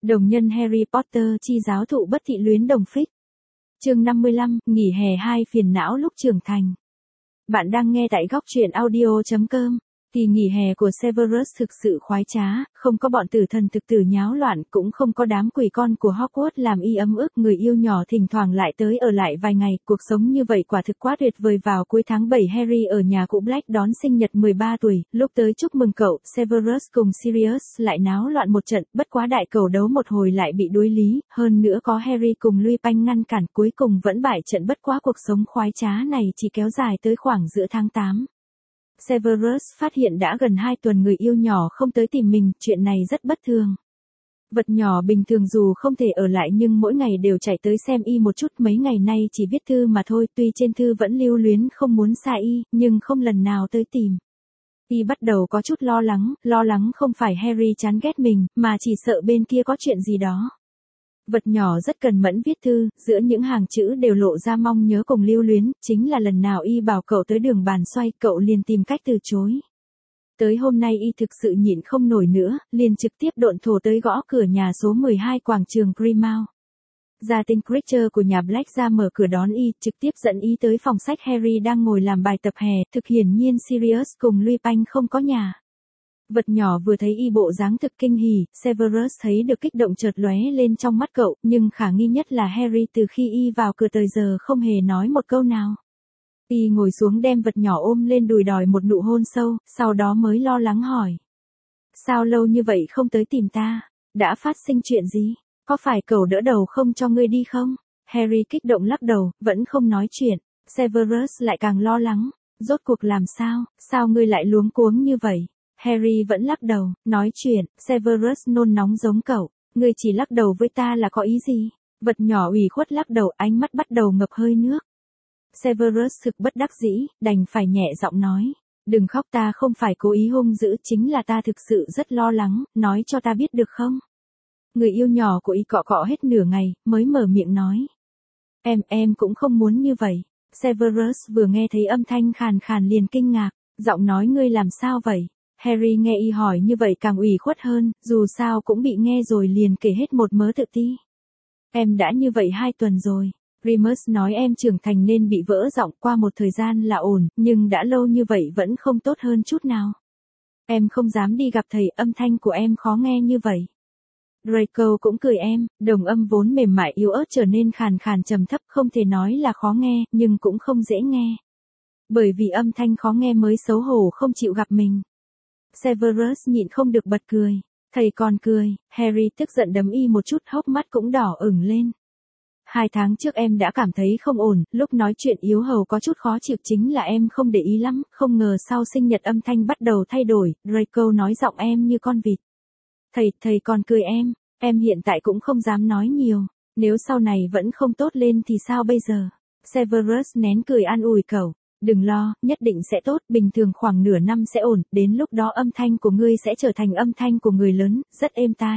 Đồng nhân Harry Potter chi giáo thụ bất thị luyến đồng phích. Chương 55, nghỉ hè 2 phiền não lúc trưởng thành. Bạn đang nghe tại góc truyện audio.com. Kỳ nghỉ hè của Severus thực sự khoái trá, không có bọn tử thần thực tử nháo loạn, cũng không có đám quỷ con của Hogwarts làm y ấm ức người yêu nhỏ thỉnh thoảng lại tới ở lại vài ngày, cuộc sống như vậy quả thực quá tuyệt vời. Vào cuối tháng 7 Harry ở nhà cụ Black đón sinh nhật 13 tuổi, lúc tới chúc mừng cậu, Severus cùng Sirius lại náo loạn một trận, bất quá đại cầu đấu một hồi lại bị đối lý, hơn nữa có Harry cùng Lupin ngăn cản, cuối cùng vẫn bại trận. Bất quá cuộc sống khoái trá này chỉ kéo dài tới khoảng giữa tháng 8. Severus phát hiện đã gần 2 tuần người yêu nhỏ không tới tìm mình, chuyện này rất bất thường. Vật nhỏ bình thường dù không thể ở lại nhưng mỗi ngày đều chạy tới xem y một chút, mấy ngày nay chỉ viết thư mà thôi, tuy trên thư vẫn lưu luyến không muốn xa y, nhưng không lần nào tới tìm. Y bắt đầu có chút lo lắng không phải Harry chán ghét mình, mà chỉ sợ bên kia có chuyện gì đó. Vật nhỏ rất cần mẫn viết thư, giữa những hàng chữ đều lộ ra mong nhớ cùng lưu luyến, chính là lần nào y bảo cậu tới đường bàn xoay, cậu liền tìm cách từ chối. Tới hôm nay y thực sự nhịn không nổi nữa, liền trực tiếp độn thổ tới gõ cửa nhà số 12 quảng trường Grimmauld. Gia tinh Creature của nhà Black ra mở cửa đón y, trực tiếp dẫn y tới phòng sách Harry đang ngồi làm bài tập hè, thực hiển nhiên Sirius cùng Lupin không có nhà. Vật nhỏ vừa thấy y bộ dáng thực kinh hỉ, Severus thấy được kích động chợt lóe lên trong mắt cậu, nhưng khả nghi nhất là Harry từ khi y vào cửa tới giờ không hề nói một câu nào. Y ngồi xuống đem vật nhỏ ôm lên đùi đòi một nụ hôn sâu, sau đó mới lo lắng hỏi. Sao lâu như vậy không tới tìm ta? Đã phát sinh chuyện gì? Có phải cậu đỡ đầu không cho ngươi đi không? Harry kích động lắc đầu, vẫn không nói chuyện. Severus lại càng lo lắng. Rốt cuộc làm sao? Sao ngươi lại luống cuống như vậy? Harry vẫn lắc đầu, nói chuyện. Severus nôn nóng giống cậu. Ngươi chỉ lắc đầu với ta là có ý gì? Vật nhỏ ủy khuất lắc đầu, ánh mắt bắt đầu ngập hơi nước. Severus thực bất đắc dĩ, đành phải nhẹ giọng nói. Đừng khóc, ta không phải cố ý hung dữ, chính là ta thực sự rất lo lắng, nói cho ta biết được không? Người yêu nhỏ của y cọ cọ hết nửa ngày, mới mở miệng nói. Em cũng không muốn như vậy. Severus vừa nghe thấy âm thanh khàn khàn liền kinh ngạc, giọng nói ngươi làm sao vậy? Harry nghe y hỏi như vậy càng ủy khuất hơn, dù sao cũng bị nghe rồi liền kể hết một mớ tự ti. Em đã như vậy 2 tuần rồi. Remus nói em trưởng thành nên bị vỡ giọng, qua một thời gian là ổn, nhưng đã lâu như vậy vẫn không tốt hơn chút nào. Em không dám đi gặp thầy, âm thanh của em khó nghe như vậy. Draco cũng cười em, đồng âm vốn mềm mại yếu ớt trở nên khàn khàn trầm thấp, không thể nói là khó nghe, nhưng cũng không dễ nghe. Bởi vì âm thanh khó nghe mới xấu hổ không chịu gặp mình. Severus nhịn không được bật cười. Thầy còn cười. Harry tức giận đấm y một chút, hốc mắt cũng đỏ ửng lên. 2 tháng trước em đã cảm thấy không ổn, lúc nói chuyện yếu hầu có chút khó chịu, chính là em không để ý lắm, không ngờ sau sinh nhật âm thanh bắt đầu thay đổi. Draco nói giọng em như con vịt. Thầy còn cười em hiện tại cũng không dám nói nhiều, nếu sau này vẫn không tốt lên thì sao bây giờ? Severus nén cười an ủi cậu, đừng lo, nhất định sẽ tốt, bình thường khoảng nửa năm sẽ ổn, đến lúc đó âm thanh của ngươi sẽ trở thành âm thanh của người lớn, rất êm tai.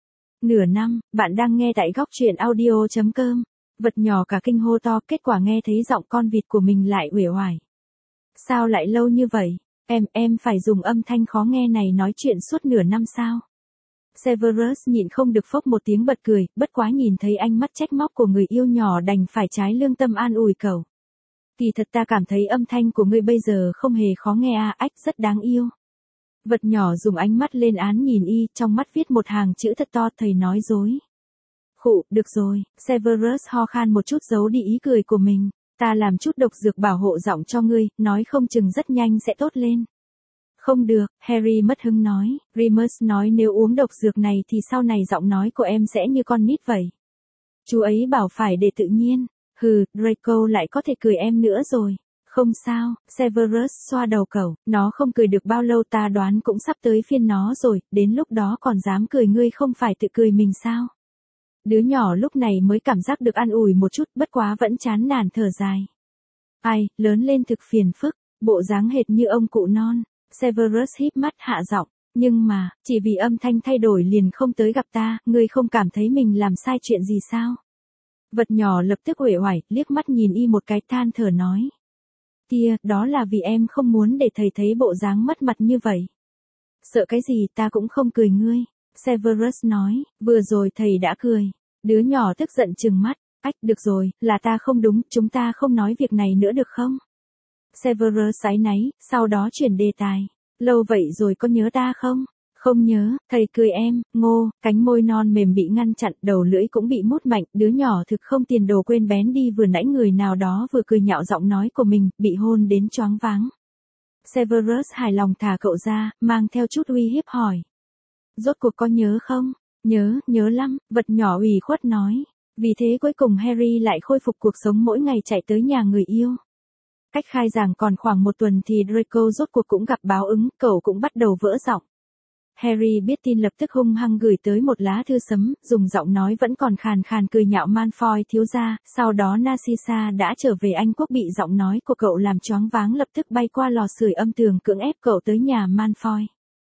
Nửa năm, bạn đang nghe tại góc truyện audio.com. Vật nhỏ cả kinh hô to, kết quả nghe thấy giọng con vịt của mình lại uể oải. Sao lại lâu như vậy? Em phải dùng âm thanh khó nghe này nói chuyện suốt nửa năm sao? Severus nhịn không được phốc một tiếng bật cười, bất quá nhìn thấy ánh mắt trách móc của người yêu nhỏ đành phải trái lương tâm an ủi cậu. Kỳ thật ta cảm thấy âm thanh của ngươi bây giờ không hề khó nghe ách, rất đáng yêu. Vật nhỏ dùng ánh mắt lên án nhìn y, trong mắt viết một hàng chữ thật to, thầy nói dối. Khụ, được rồi, Severus ho khan một chút giấu đi ý cười của mình. Ta làm chút độc dược bảo hộ giọng cho ngươi, nói không chừng rất nhanh sẽ tốt lên. Không được, Harry mất hứng nói. Remus nói nếu uống độc dược này thì sau này giọng nói của em sẽ như con nít vậy. Chú ấy bảo phải để tự nhiên. Hừ, Draco lại có thể cười em nữa rồi. Không sao, Severus xoa đầu cậu, nó không cười được bao lâu, ta đoán cũng sắp tới phiên nó rồi, đến lúc đó còn dám cười, ngươi không phải tự cười mình sao? Đứa nhỏ lúc này mới cảm giác được an ủi một chút, bất quá vẫn chán nản thở dài. Ai, lớn lên thực phiền phức, bộ dáng hệt như ông cụ non. Severus híp mắt hạ giọng, nhưng mà, chỉ vì âm thanh thay đổi liền không tới gặp ta, ngươi không cảm thấy mình làm sai chuyện gì sao? Vật nhỏ lập tức uể oải, liếc mắt nhìn y một cái, than thở nói. Kia, đó là vì em không muốn để thầy thấy bộ dáng mất mặt như vậy. Sợ cái gì, ta cũng không cười ngươi. Severus nói, vừa rồi thầy đã cười. Đứa nhỏ tức giận trừng mắt, ách được rồi, là ta không đúng, chúng ta không nói việc này nữa được không? Severus áy náy, sau đó chuyển đề tài. Lâu vậy rồi có nhớ ta không? Không nhớ, thầy cười em, ngô, cánh môi non mềm bị ngăn chặn, đầu lưỡi cũng bị mút mạnh, đứa nhỏ thực không tiền đồ quên bén đi vừa nãy người nào đó vừa cười nhạo giọng nói của mình, bị hôn đến choáng váng. Severus hài lòng thả cậu ra, mang theo chút uy hiếp hỏi. Rốt cuộc có nhớ không? Nhớ lắm, vật nhỏ ủy khuất nói. Vì thế cuối cùng Harry lại khôi phục cuộc sống mỗi ngày chạy tới nhà người yêu. Cách khai giảng còn khoảng một tuần thì Draco rốt cuộc cũng gặp báo ứng, cậu cũng bắt đầu vỡ giọng. Harry biết tin lập tức hung hăng gửi tới một lá thư sấm, dùng giọng nói vẫn còn khàn khàn cười nhạo Malfoy thiếu gia, sau đó Narcissa đã trở về Anh quốc bị giọng nói của cậu làm choáng váng lập tức bay qua lò sưởi âm tường cưỡng ép cậu tới nhà Malfoy.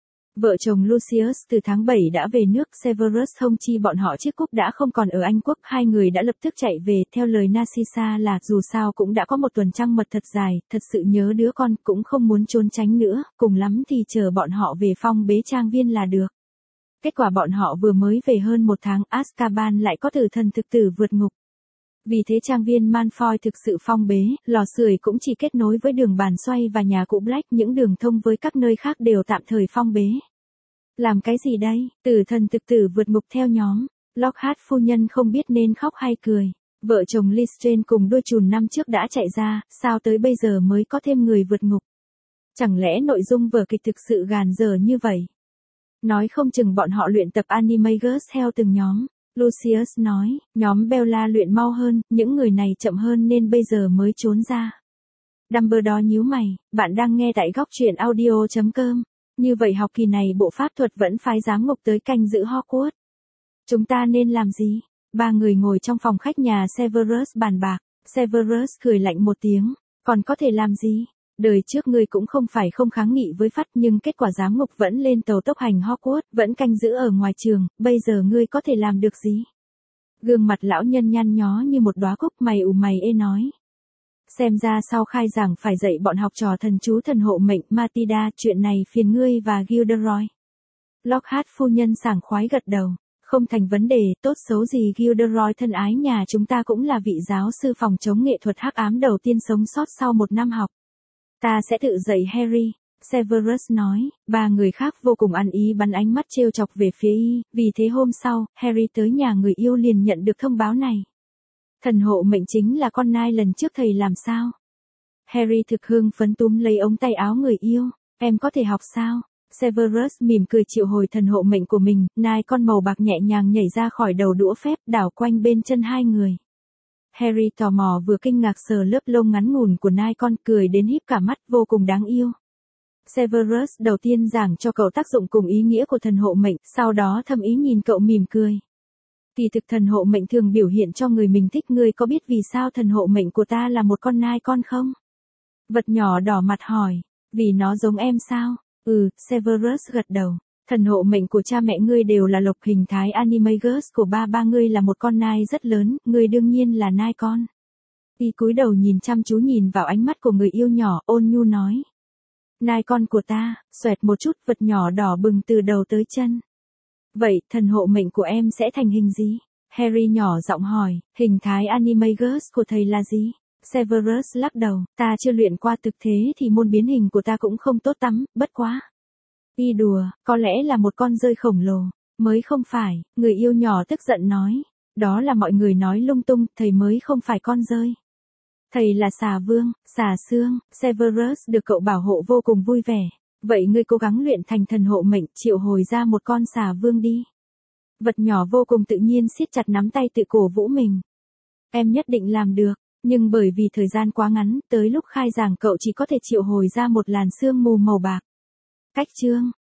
Vợ chồng Lucius từ tháng 7 đã về nước, Severus thông chi bọn họ chiếc cúp đã không còn ở Anh quốc, hai người đã lập tức chạy về, theo lời Narcissa là dù sao cũng đã có một tuần trăng mật thật dài, thật sự nhớ đứa con, cũng không muốn trốn tránh nữa, cùng lắm thì chờ bọn họ về phong bế trang viên là được. Kết quả bọn họ vừa mới về hơn một tháng, Azkaban lại có tử thần thực tử vượt ngục. Vì thế trang viên Malfoy thực sự phong bế, lò sưởi cũng chỉ kết nối với đường bàn xoay và nhà cụ Black, những đường thông với các nơi khác đều tạm thời phong bế. Làm cái gì đây? Tử thần thực tử vượt ngục theo nhóm. Lockhart phu nhân không biết nên khóc hay cười. Vợ chồng Lestrange cùng đôi chùn năm trước đã chạy ra, sao tới bây giờ mới có thêm người vượt ngục? Chẳng lẽ nội dung vở kịch thực sự gàn dở như vậy? Nói không chừng bọn họ luyện tập Animagus theo từng nhóm. Lucius nói, nhóm Bella luyện mau hơn, những người này chậm hơn nên bây giờ mới trốn ra. Dumbledore nhíu mày, bạn đang nghe tại góc truyện audio.com. Như vậy học kỳ này bộ pháp thuật vẫn phái giám ngục tới canh giữ Hogwarts. Chúng ta nên làm gì? Ba người ngồi trong phòng khách nhà Severus bàn bạc. Severus cười lạnh một tiếng. Còn có thể làm gì? Đời trước ngươi cũng không phải không kháng nghị với Phắt nhưng kết quả giám ngục vẫn lên tàu tốc hành Hogwarts, vẫn canh giữ ở ngoài trường, bây giờ ngươi có thể làm được gì? Gương mặt lão nhân nhăn nhó như một đóa cúc, mày ủ mày ê nói. Xem ra sau khai giảng phải dạy bọn học trò thần chú thần hộ mệnh Matilda, chuyện này phiền ngươi và Gilderoy. Lockhart phu nhân sảng khoái gật đầu. Không thành vấn đề, tốt xấu gì Gilderoy thân ái nhà chúng ta cũng là vị giáo sư phòng chống nghệ thuật hắc ám đầu tiên sống sót sau một năm học. Ta sẽ tự dạy Harry, Severus nói, ba người khác vô cùng ăn ý bắn ánh mắt trêu chọc về phía y, vì thế hôm sau, Harry tới nhà người yêu liền nhận được thông báo này. Thần hộ mệnh chính là con nai lần trước thầy làm sao? Harry thực hưng phấn túm lấy ống tay áo người yêu, em có thể học sao? Severus mỉm cười triệu hồi thần hộ mệnh của mình, nai con màu bạc nhẹ nhàng nhảy ra khỏi đầu đũa phép đảo quanh bên chân hai người. Harry tò mò vừa kinh ngạc sờ lớp lông ngắn ngủn của nai con cười đến híp cả mắt vô cùng đáng yêu. Severus đầu tiên giảng cho cậu tác dụng cùng ý nghĩa của thần hộ mệnh, sau đó thâm ý nhìn cậu mỉm cười. Kỳ thực thần hộ mệnh thường biểu hiện cho người mình thích, ngươi có biết vì sao thần hộ mệnh của ta là một con nai con không? Vật nhỏ đỏ mặt hỏi, vì nó giống em sao? Severus gật đầu. Thần hộ mệnh của cha mẹ ngươi đều là lộc, hình thái Animagus của ba ngươi là một con nai rất lớn, ngươi đương nhiên là nai con. Y cúi đầu nhìn chăm chú nhìn vào ánh mắt của người yêu nhỏ, ôn nhu nói. Nai con của ta, xoẹt một chút, vật nhỏ đỏ bừng từ đầu tới chân. Vậy, thần hộ mệnh của em sẽ thành hình gì? Harry nhỏ giọng hỏi, hình thái Animagus của thầy là gì? Severus lắc đầu, ta chưa luyện qua, thực thế thì môn biến hình của ta cũng không tốt lắm, bất quá. Y đùa, có lẽ là một con dơi khổng lồ. Mới không phải, người yêu nhỏ tức giận nói. Đó là mọi người nói lung tung, thầy mới không phải con dơi. Thầy là xà vương, xà xương. Severus được cậu bảo hộ vô cùng vui vẻ. Vậy ngươi cố gắng luyện thành thần hộ mệnh, triệu hồi ra một con xà vương đi. Vật nhỏ vô cùng tự nhiên siết chặt nắm tay tự cổ vũ mình. Em nhất định làm được, nhưng bởi vì thời gian quá ngắn, tới lúc khai giảng cậu chỉ có thể triệu hồi ra một làn sương mù màu bạc. Cách chương